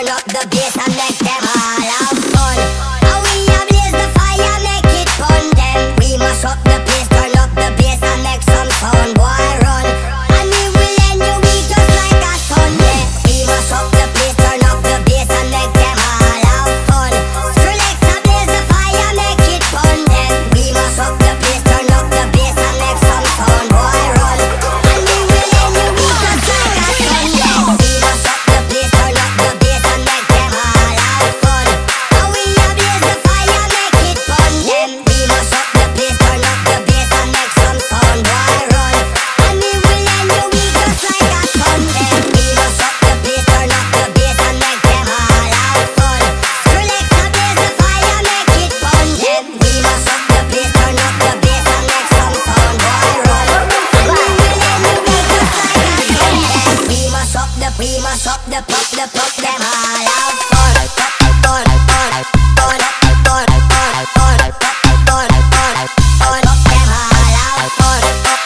turn up the bass and make them all have fun. And we a blaze the fire, make it fun. Then we mash up the place, turn up the bass and make some sound. Boy run, and we will end your week just like a Sunday. We mash up the place, turn up the bass and make them all have fun. Skrillex a blaze the fire, make it fun. Then we mash up the place, turn up the bass and make some sound. Boy run, and we will end your week just like a Sunday. We mash up the place, turn up the bass and make them all have fun. And we a blaze the fire, make it fun. Then we mash up the place, turn up the bass and make some sound. Boy run, and we will end your week just like a Sunday. We mash up the place, turn up the bass and make them all have fun. Skrillex a blaze the fire, make it fun. Then we mash up the place, turn up the bass and make some sound. Boy run, and we will end your week just like a Sunday. We mash up the pop them all have fun. Fun, fun, fun, fun, fun, fun, fun, fun, fun, up them all have fun.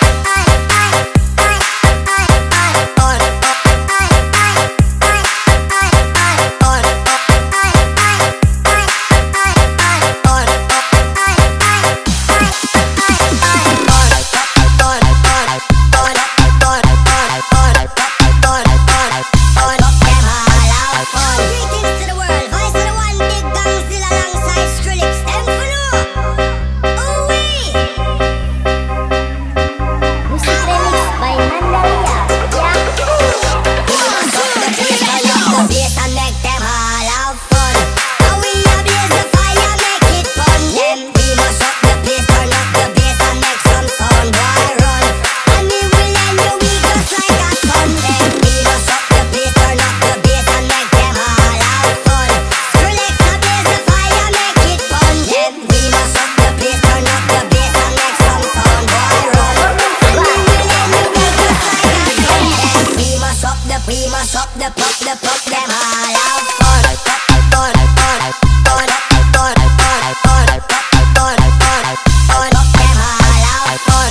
Greetings to the world, voice of the one, Big Gang still alongside Skrillex. Them for no. Ooh-wee. Music remix by Mandaria. We mash up the place, turn up the bass and make them all have fun. And we a blaze the fire, make it fun. Then we mash up the place, turn up the bass and make some sound. Boy run, and we will end your week just like a Sunday. We mash up the place, turn up the bass and make them all have fun. Skrillex a blaze the fire, make it fun. Then we mash up the place, turn up the bass and make some sound. Boy run, and we will end your week just like a Sunday. We mash up the pop them all have fun. Fun, fun, fun, fun, fun, fun, fun, fun, fun, up them all have fun.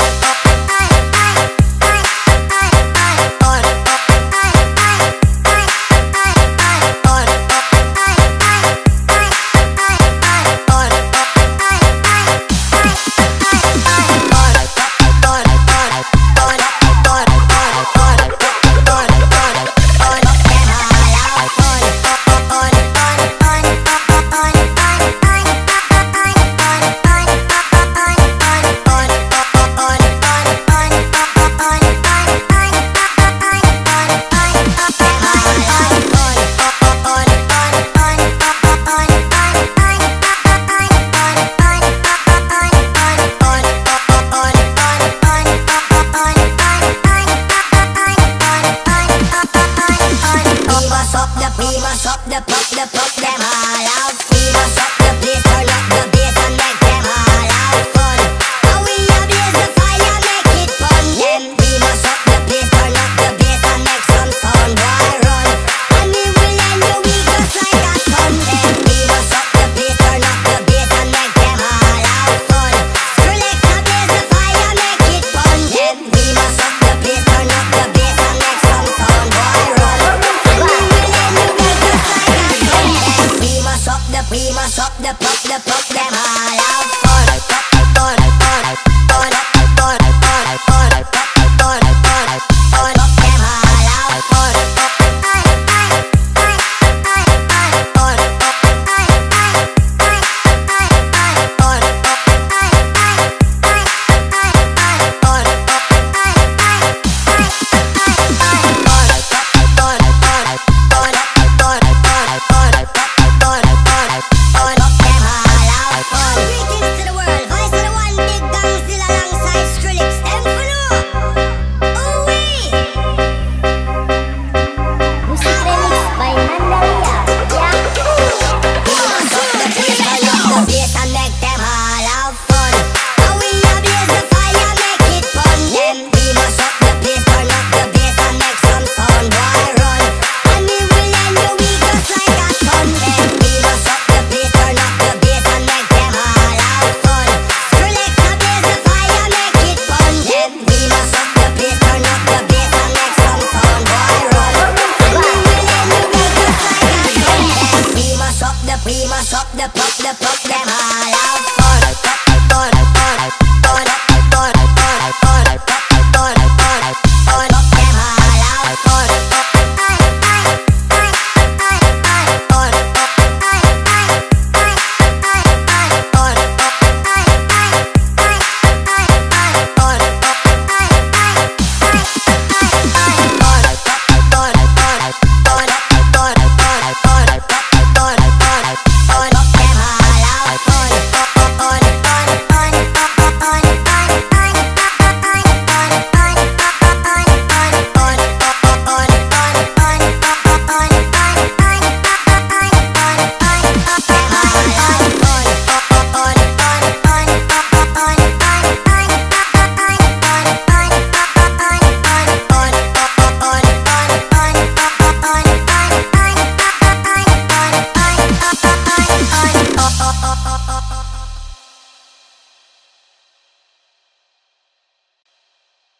We mash up the pop